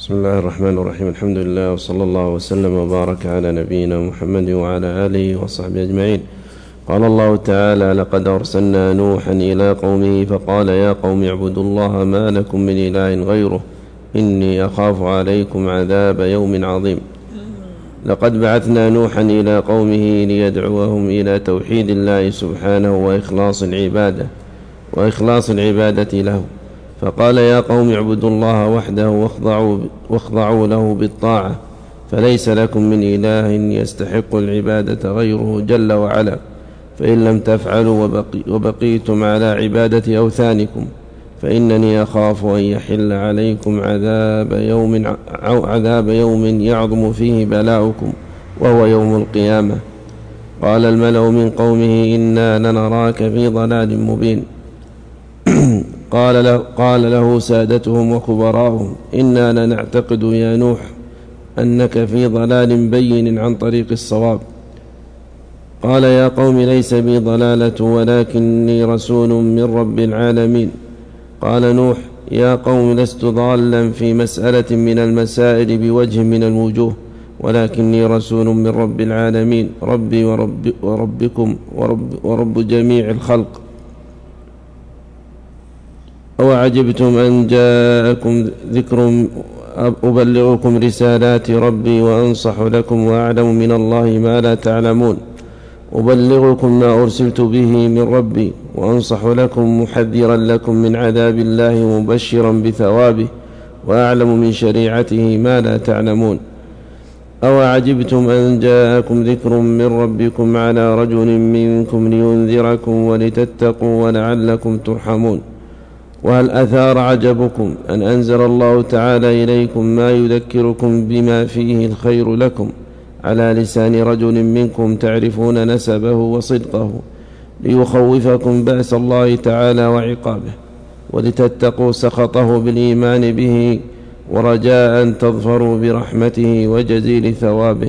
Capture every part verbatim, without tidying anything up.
بسم الله الرحمن الرحيم. الحمد لله وصلى الله وسلم وبارك على نبينا محمد وعلى آله وصحبه أجمعين. قال الله تعالى: لقد أرسلنا نوحا إلى قومه فقال يا قوم اعبدوا الله ما لكم من إله غيره إني أخاف عليكم عذاب يوم عظيم. لقد بعثنا نوحا إلى قومه ليدعوهم إلى توحيد الله سبحانه وإخلاص العبادة وإخلاص العبادة له، فقال يا قوم اعبدوا الله وحده واخضعوا, واخضعوا له بالطاعة، فليس لكم من إله يستحق العبادة غيره جل وعلا، فإن لم تفعلوا وبقي وبقيتم على عبادة أوثانكم فإنني أخاف أن يحل عليكم عذاب يوم, عذاب يوم يعظم فيه بلاؤكم وهو يوم القيامة. قال الملأ من قومه إنا لنراك في ضلال مبين. قال له, قال له سادتهم وكبراؤهم إنا لنعتقد يا نوح أنك في ضلال بين عن طريق الصواب. قال يا قوم ليس بي ضلالة ولكني رسول من رب العالمين. قال نوح يا قوم لست ضالا في مسألة من المسائل بوجه من الوجوه، ولكني رسول من رب العالمين ربي ورب وربكم ورب, ورب جميع الخلق. أوعجبتم أن جاءكم ذكر أبلغكم رسالات ربي وأنصح لكم وأعلم من الله ما لا تعلمون. أبلغكم ما أرسلت به من ربي وأنصح لكم محذرا لكم من عذاب الله مبشرا بثوابه وأعلم من شريعته ما لا تعلمون. أوعجبتم أن جاءكم ذكر من ربكم على رجل منكم لينذركم ولتتقوا ولعلكم ترحمون. وهل أثار عجبكم أن أنزل الله تعالى إليكم ما يذكركم بما فيه الخير لكم على لسان رجل منكم تعرفون نسبه وصدقه، ليخوفكم بأس الله تعالى وعقابه، ولتتقوا سخطه بالإيمان به ورجاء أن تظفروا برحمته وجزيل ثوابه.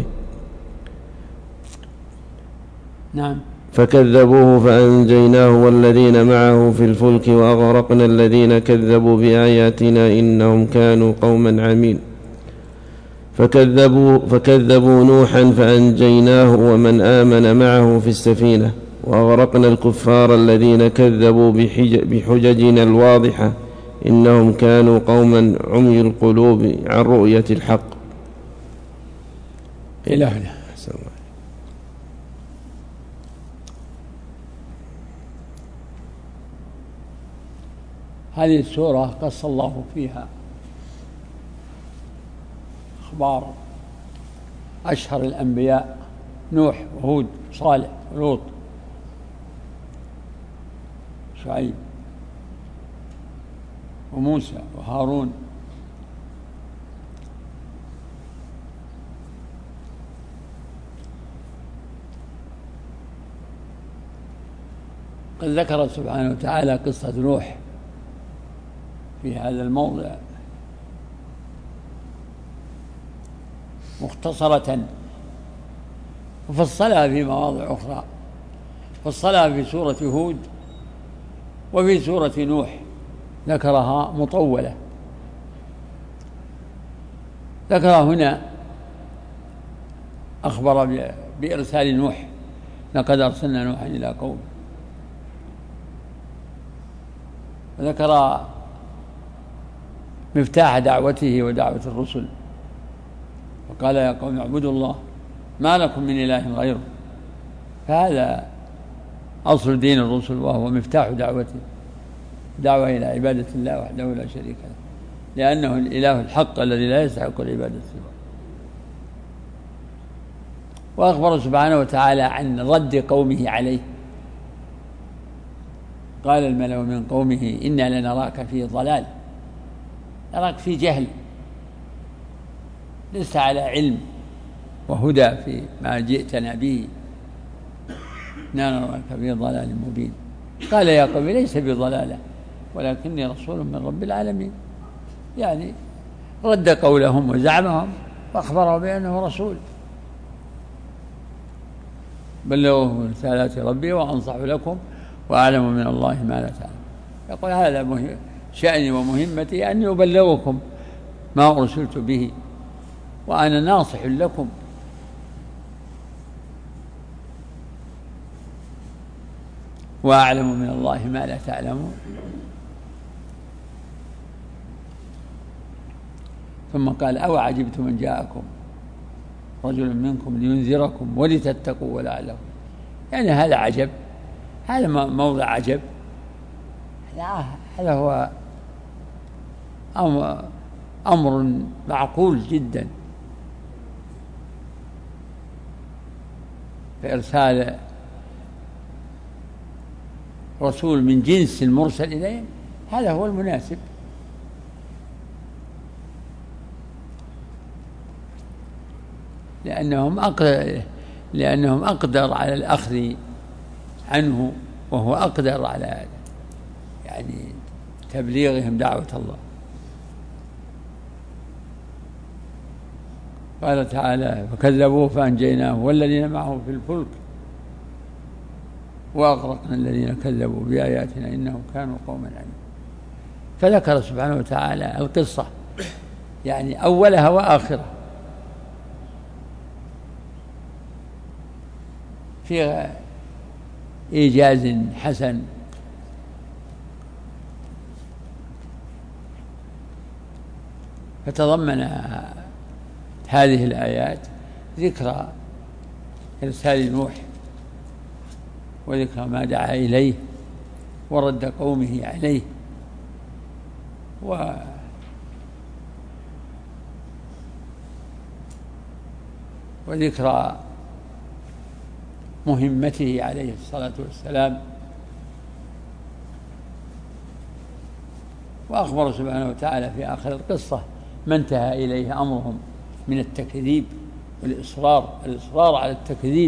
نعم. فكذبوه فأنجيناه والذين معه في الفلك وأغرقنا الذين كذبوا بآياتنا إنهم كانوا قوما عمين. فكذبوا, فكذبوا نوحا فأنجيناه ومن آمن معه في السفينة، وأغرقنا الكفار الذين كذبوا بحججنا الواضحة إنهم كانوا قوما عمي القلوب عن رؤية الحق. إلى هنا. هذه السورة قص الله فيها أخبار أشهر الأنبياء: نوح وهود وصالح ولوط شعيب وموسى وهارون. قد ذكر سبحانه وتعالى قصة نوح في هذا الموضع مختصرة، وفصلها في مواضع أخرى، فصلها في سورة هود وفي سورة نوح ذكرها مطولة. ذكر هنا أخبر بإرسال نوح: لقد أرسلنا نوحا إلى قومه. وذكر مفتاح دعوته ودعوة الرسل، وقال يا قوم اعبدوا الله ما لكم من إله غيره. فهذا أصل دين الرسل، وهو مفتاح دعوته، دعوة إلى عبادة الله وحده لا شريك له، لأنه الإله الحق الذي لا يستحق العبادة سواه. وأخبر سبحانه وتعالى عن رد قومه عليه. قال الملأ من قومه إنا لنراك في ضلال، نراك في جهل، لست على علم وهدى في ما جئتنا به، إنا نراك في ضلال مبين. قال يا قوم ليس بضلالة ولكني رسول من رب العالمين، يعني رد قولهم وزعمهم وأخبروا بأنه رسول. بلغوا رسالات ربي وأنصح لكم وأعلم من الله ما لا تعلم. يقول هذا شأني ومهمتي أن أبلغكم ما أرسلت به وأنا ناصح لكم. وأعلم من الله ما لا تعلمون. ثم قال أو عجبتم من جاءكم رجل منكم لينذركم ولتتقوا ولعلكم، يعني هذا عجب، هذا موضع عجب، هذا هو أمر معقول جدا. فإرسال رسول من جنس المرسل إليهم هذا هو المناسب. لأنهم أقدر, لأنهم أقدر على الأخذ عنه، وهو أقدر على يعني تبليغهم دعوة الله. قال تعالى فكذبوه فأنجيناه والذين معه في الفلك وأغرقنا الذين كذبوا بآياتنا إنهم كانوا قوما عمين. فذكر سبحانه وتعالى القصة يعني أولها وآخرها في إيجاز حسن. فتضمن هذه الآيات ذكر إرسال نوح وذكر ما دعا إليه ورد قومه عليه و وذكر مهمته عليه الصلاة والسلام. وأخبر سبحانه وتعالى في آخر القصة ما انتهى إليه أمرهم من التكذيب والإصرار الإصرار على التكذيب،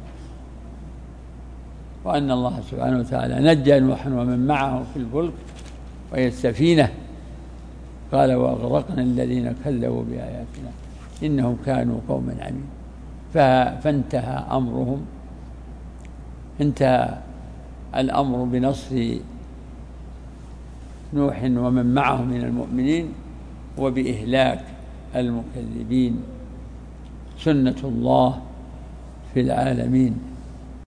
وأن الله سبحانه وتعالى نجى نوحا ومن معه في الفلك وهي السفينة. قال وأغرقنا الذين كذبوا بآياتنا إنهم كانوا قوما عمين. فانتهى أمرهم، انتهى الأمر بنصر نوح ومن معه من المؤمنين وبإهلاك المكذبين، سنة الله في العالمين.